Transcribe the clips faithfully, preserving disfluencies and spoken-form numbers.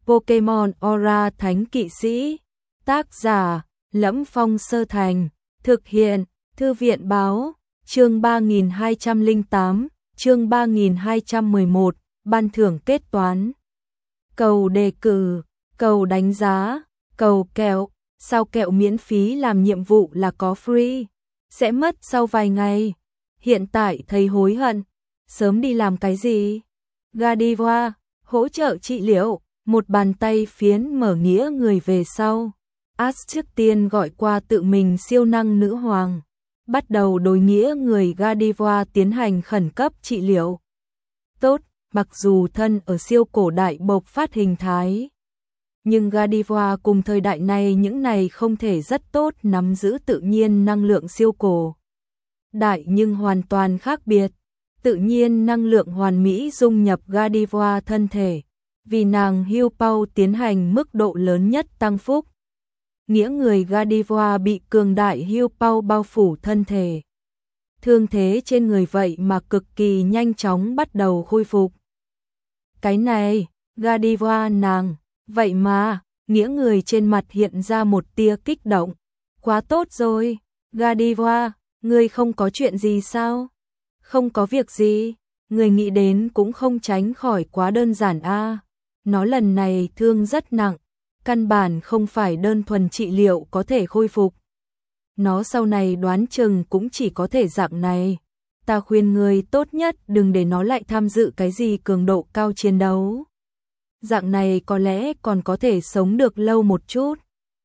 Pokemon Aura Thánh Kỵ Sĩ. Tác giả: Lẫm Phong Sơ Thành. Thực hiện: Thư viện báo. Chương ba nghìn hai trăm lẻ tám, chương ba nghìn hai trăm mười một, ban thưởng kết toán. Cầu đề cử, cầu đánh giá, cầu kẹo, sao kẹo miễn phí làm nhiệm vụ là có free, sẽ mất sau vài ngày. Hiện tại thấy hối hận, sớm đi làm cái gì? Godiva, hỗ trợ trị liệu, một bàn tay phiến mở nghĩa người về sau. Ash trước tiên gọi qua tự mình siêu năng nữ hoàng, bắt đầu đối nghĩa người Godiva tiến hành khẩn cấp trị liệu. Tốt, mặc dù thân ở siêu cổ đại bộc phát hình thái, nhưng Godiva cùng thời đại này những này không thể rất tốt nắm giữ tự nhiên năng lượng siêu cổ đại nhưng hoàn toàn khác biệt. Tự nhiên năng lượng hoàn mỹ dung nhập Godiva thân thể, vì nàng Hưu Pao tiến hành mức độ lớn nhất tăng phúc. Nghĩa người Godiva bị cường đại Hưu Pao bao phủ thân thể. Thương thế trên người vậy mà cực kỳ nhanh chóng bắt đầu khôi phục. Cái này, Godiva nàng, vậy mà, nghĩa người trên mặt hiện ra một tia kích động. Quá tốt rồi, Godiva, ngươi không có chuyện gì sao? Không có việc gì, người nghĩ đến cũng không tránh khỏi quá đơn giản a. À. Nó lần này thương rất nặng, căn bản không phải đơn thuần trị liệu có thể khôi phục. Nó sau này đoán chừng cũng chỉ có thể dạng này. Ta khuyên người tốt nhất đừng để nó lại tham dự cái gì cường độ cao chiến đấu. Dạng này có lẽ còn có thể sống được lâu một chút.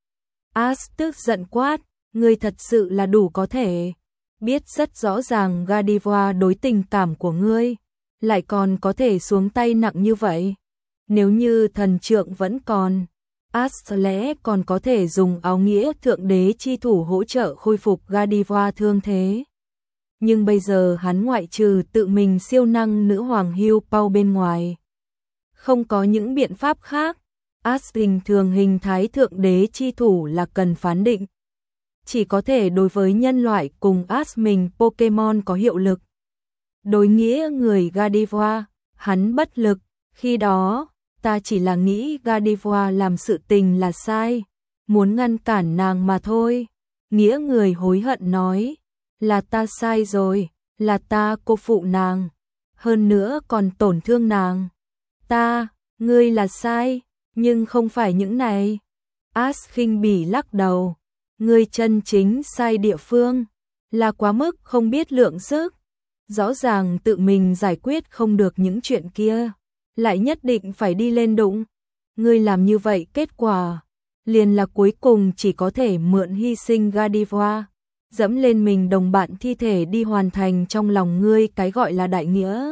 Ash tức giận quát, ngươi thật sự là đủ có thể. Biết rất rõ ràng Godiva đối tình cảm của ngươi, lại còn có thể xuống tay nặng như vậy. Nếu như thần trượng vẫn còn, Ash lẽ còn có thể dùng áo nghĩa thượng đế chi thủ hỗ trợ khôi phục Godiva thương thế. Nhưng bây giờ hắn ngoại trừ tự mình siêu năng nữ hoàng Hưu Pao bên ngoài, không có những biện pháp khác. Ash bình thường hình thái thượng đế chi thủ là cần phán định, chỉ có thể đối với nhân loại cùng Ash mình Pokemon có hiệu lực. Đối nghĩa người Godiva, hắn bất lực. Khi đó, ta chỉ là nghĩ Godiva làm sự tình là sai, muốn ngăn cản nàng mà thôi. Nghĩa người hối hận nói, là ta sai rồi, là ta cô phụ nàng, hơn nữa còn tổn thương nàng. Ta, ngươi là sai, nhưng không phải những này. Ash khinh bỉ lắc đầu, ngươi chân chính sai địa phương, là quá mức không biết lượng sức. Rõ ràng tự mình giải quyết không được những chuyện kia, lại nhất định phải đi lên đụng. Ngươi làm như vậy kết quả liền là cuối cùng chỉ có thể mượn hy sinh Godiva, dẫm lên mình đồng bạn thi thể đi hoàn thành trong lòng ngươi cái gọi là đại nghĩa.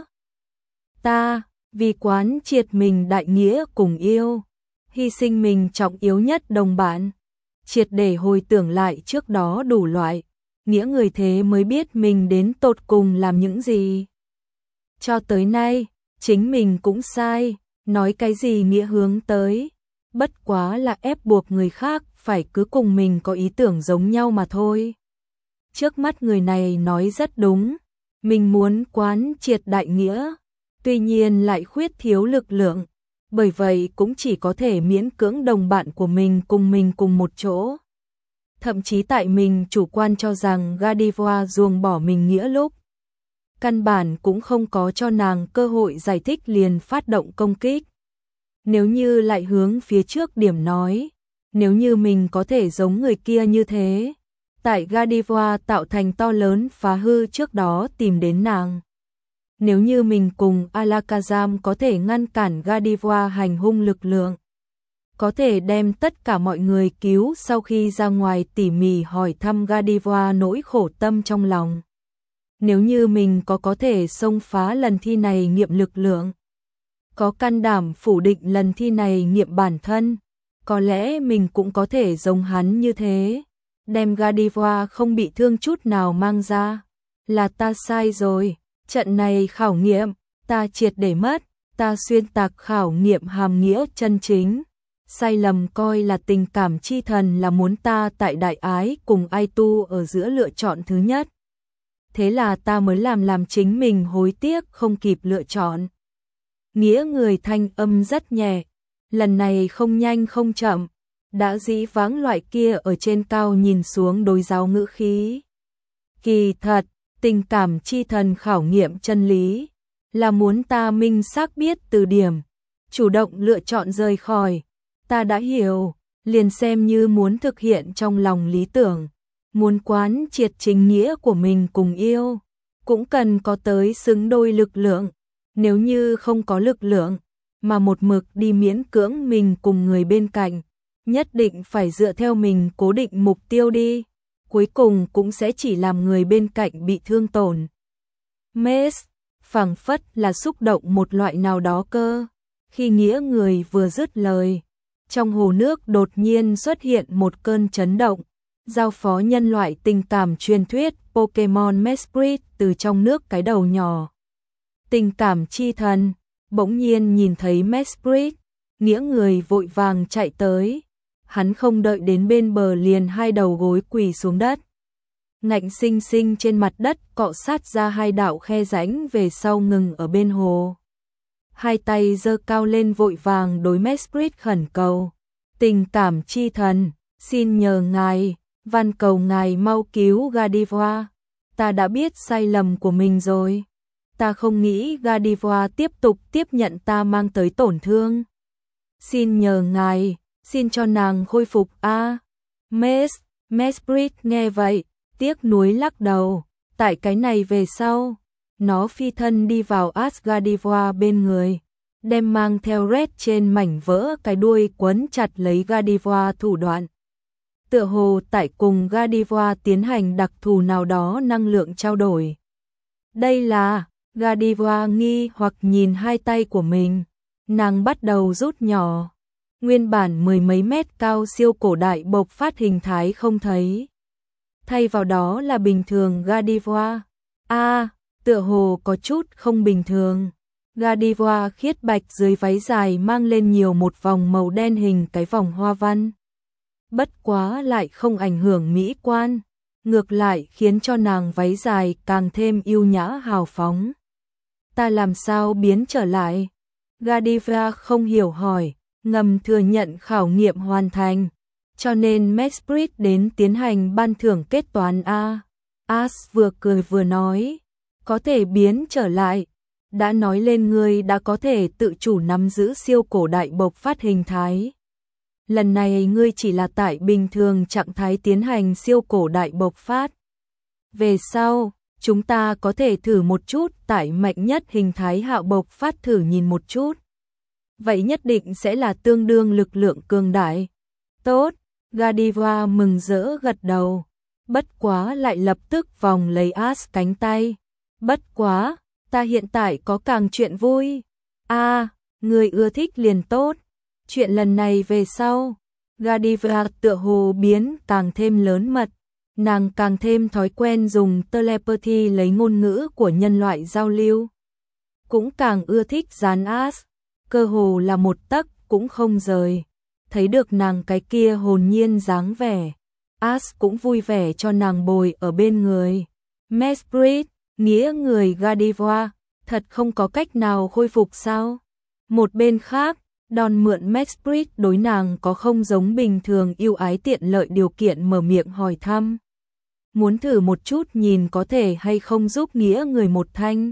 Ta, vì quán triệt mình đại nghĩa cùng yêu, hy sinh mình trọng yếu nhất đồng bạn, triệt để hồi tưởng lại trước đó đủ loại, nghĩa người thế mới biết mình đến tột cùng làm những gì. Cho tới nay, chính mình cũng sai, nói cái gì nghĩa hướng tới, bất quá là ép buộc người khác phải cứ cùng mình có ý tưởng giống nhau mà thôi. Trước mắt người này nói rất đúng, mình muốn quán triệt đại nghĩa, tuy nhiên lại khuyết thiếu lực lượng, bởi vậy cũng chỉ có thể miễn cưỡng đồng bạn của mình cùng mình cùng một chỗ. Thậm chí tại mình chủ quan cho rằng Godiva ruồng bỏ mình nghĩa lúc, căn bản cũng không có cho nàng cơ hội giải thích liền phát động công kích. Nếu như lại hướng phía trước điểm nói, nếu như mình có thể giống người kia như thế, tại Godiva tạo thành to lớn phá hư trước đó tìm đến nàng. Nếu như mình cùng Alakazam có thể ngăn cản Godiva hành hung lực lượng, có thể đem tất cả mọi người cứu sau khi ra ngoài tỉ mỉ hỏi thăm Godiva nỗi khổ tâm trong lòng. Nếu như mình có có thể xông phá lần thi này nghiệm lực lượng, có can đảm phủ định lần thi này nghiệm bản thân, có lẽ mình cũng có thể giống hắn như thế, đem Godiva không bị thương chút nào mang ra. Là ta sai rồi, trận này khảo nghiệm, ta triệt để mất, ta xuyên tạc khảo nghiệm hàm nghĩa chân chính. Sai lầm coi là tình cảm chi thần là muốn ta tại đại ái cùng ai tu ở giữa lựa chọn thứ nhất. Thế là ta mới làm làm chính mình hối tiếc không kịp lựa chọn. Nghĩa người thanh âm rất nhẹ, lần này không nhanh không chậm, đã dĩ vãng loại kia ở trên cao nhìn xuống đối giáo ngữ khí. Kỳ thật, tình cảm chi thần khảo nghiệm chân lý, là muốn ta minh xác biết từ điểm, chủ động lựa chọn rời khỏi. Ta đã hiểu, liền xem như muốn thực hiện trong lòng lý tưởng, muốn quán triệt chính nghĩa của mình cùng yêu, cũng cần có tới xứng đôi lực lượng. Nếu như không có lực lượng, mà một mực đi miễn cưỡng mình cùng người bên cạnh, nhất định phải dựa theo mình cố định mục tiêu đi, cuối cùng cũng sẽ chỉ làm người bên cạnh bị thương tổn. Mess, phảng phất là xúc động một loại nào đó cơ. Khi nghĩa người vừa dứt lời, trong hồ nước đột nhiên xuất hiện một cơn chấn động, giao phó nhân loại tình cảm truyền thuyết Pokemon Mesprit từ trong nước cái đầu nhỏ. Tình cảm chi thần, bỗng nhiên nhìn thấy Mesprit, nghĩa người vội vàng chạy tới, hắn không đợi đến bên bờ liền hai đầu gối quỳ xuống đất. Ngạnh sinh sinh trên mặt đất cọ sát ra hai đạo khe rãnh về sau ngừng ở bên hồ. Hai tay giơ cao lên vội vàng đối Mesprit khẩn cầu. Tình cảm chi thần, xin nhờ ngài, van cầu ngài mau cứu Gardevoir. Ta đã biết sai lầm của mình rồi. Ta không nghĩ Gardevoir tiếp tục tiếp nhận ta mang tới tổn thương. Xin nhờ ngài, xin cho nàng khôi phục a. À, Mes, Mesprit nghe vậy, tiếc nuối lắc đầu. Tại cái này về sau, nó phi thân đi vào Gardevoir bên người, đem mang theo Red trên mảnh vỡ cái đuôi quấn chặt lấy Gardevoir thủ đoạn. Tựa hồ tại cùng Gardevoir tiến hành đặc thù nào đó năng lượng trao đổi. Đây là, Gardevoir nghi hoặc nhìn hai tay của mình, nàng bắt đầu rút nhỏ. Nguyên bản mười mấy mét cao siêu cổ đại bộc phát hình thái không thấy. Thay vào đó là bình thường Gardevoir. A, à, tựa hồ có chút không bình thường. Gardevoir khiết bạch dưới váy dài mang lên nhiều một vòng màu đen hình cái vòng hoa văn. Bất quá lại không ảnh hưởng mỹ quan, ngược lại khiến cho nàng váy dài càng thêm yêu nhã hào phóng. Ta làm sao biến trở lại? Gardevoir không hiểu hỏi, ngầm thừa nhận khảo nghiệm hoàn thành, cho nên Mesprit đến tiến hành ban thưởng kết toán a. As vừa cười vừa nói, có thể biến trở lại, đã nói lên ngươi đã có thể tự chủ nắm giữ siêu cổ đại bộc phát hình thái. Lần này ngươi chỉ là tại bình thường trạng thái tiến hành siêu cổ đại bộc phát. Về sau, chúng ta có thể thử một chút tại mạnh nhất hình thái hạo bộc phát thử nhìn một chút. Vậy nhất định sẽ là tương đương lực lượng cường đại. Tốt, Gardevoir mừng rỡ gật đầu. Bất quá lại lập tức vòng lấy As cánh tay. Bất quá, ta hiện tại có càng chuyện vui. A, à, người ưa thích liền tốt. Chuyện lần này về sau, Gardevoir tựa hồ biến càng thêm lớn mật. Nàng càng thêm thói quen dùng telepathy lấy ngôn ngữ của nhân loại giao lưu. Cũng càng ưa thích dán As, cơ hồ là một tấc cũng không rời. Thấy được nàng cái kia hồn nhiên dáng vẻ, As cũng vui vẻ cho nàng bồi ở bên người. Mesprit, nghĩa người Gardevoir, thật không có cách nào khôi phục sao? Một bên khác, đòn mượn Mesprit đối nàng có không giống bình thường yêu ái tiện lợi điều kiện mở miệng hỏi thăm. Muốn thử một chút nhìn có thể hay không giúp nghĩa người một thanh.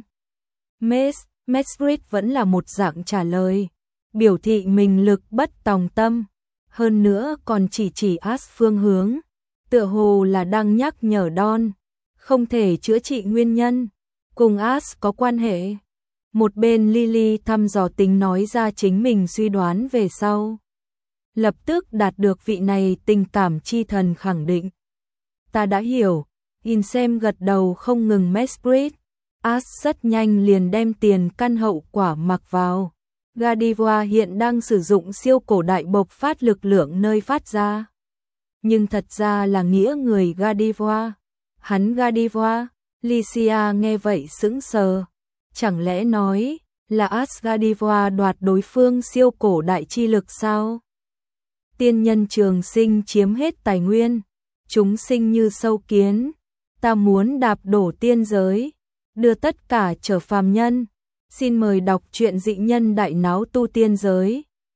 Mes, Mesprit vẫn là một dạng trả lời, biểu thị mình lực bất tòng tâm, hơn nữa còn chỉ chỉ As phương hướng, tựa hồ là đang nhắc nhở Don, không thể chữa trị nguyên nhân, cùng As có quan hệ. Một bên Lily thăm dò tính nói ra chính mình suy đoán về sau. Lập tức đạt được vị này tình cảm chi thần khẳng định. Ta đã hiểu, Insem gật đầu không ngừng Mesprit. As rất nhanh liền đem tiền căn hậu quả mặc vào. Gardevoir hiện đang sử dụng siêu cổ đại bộc phát lực lượng nơi phát ra. Nhưng thật ra là nghĩa người Gardevoir. Hắn Gardevoir, Lycia nghe vậy sững sờ. Chẳng lẽ nói là As Gardevoir đoạt đối phương siêu cổ đại chi lực sao? Tiên nhân trường sinh chiếm hết tài nguyên, chúng sinh như sâu kiến, ta muốn đạp đổ tiên giới, đưa tất cả trở phàm nhân. Xin mời đọc truyện Dị Nhân Đại Náo Tu Tiên Giới.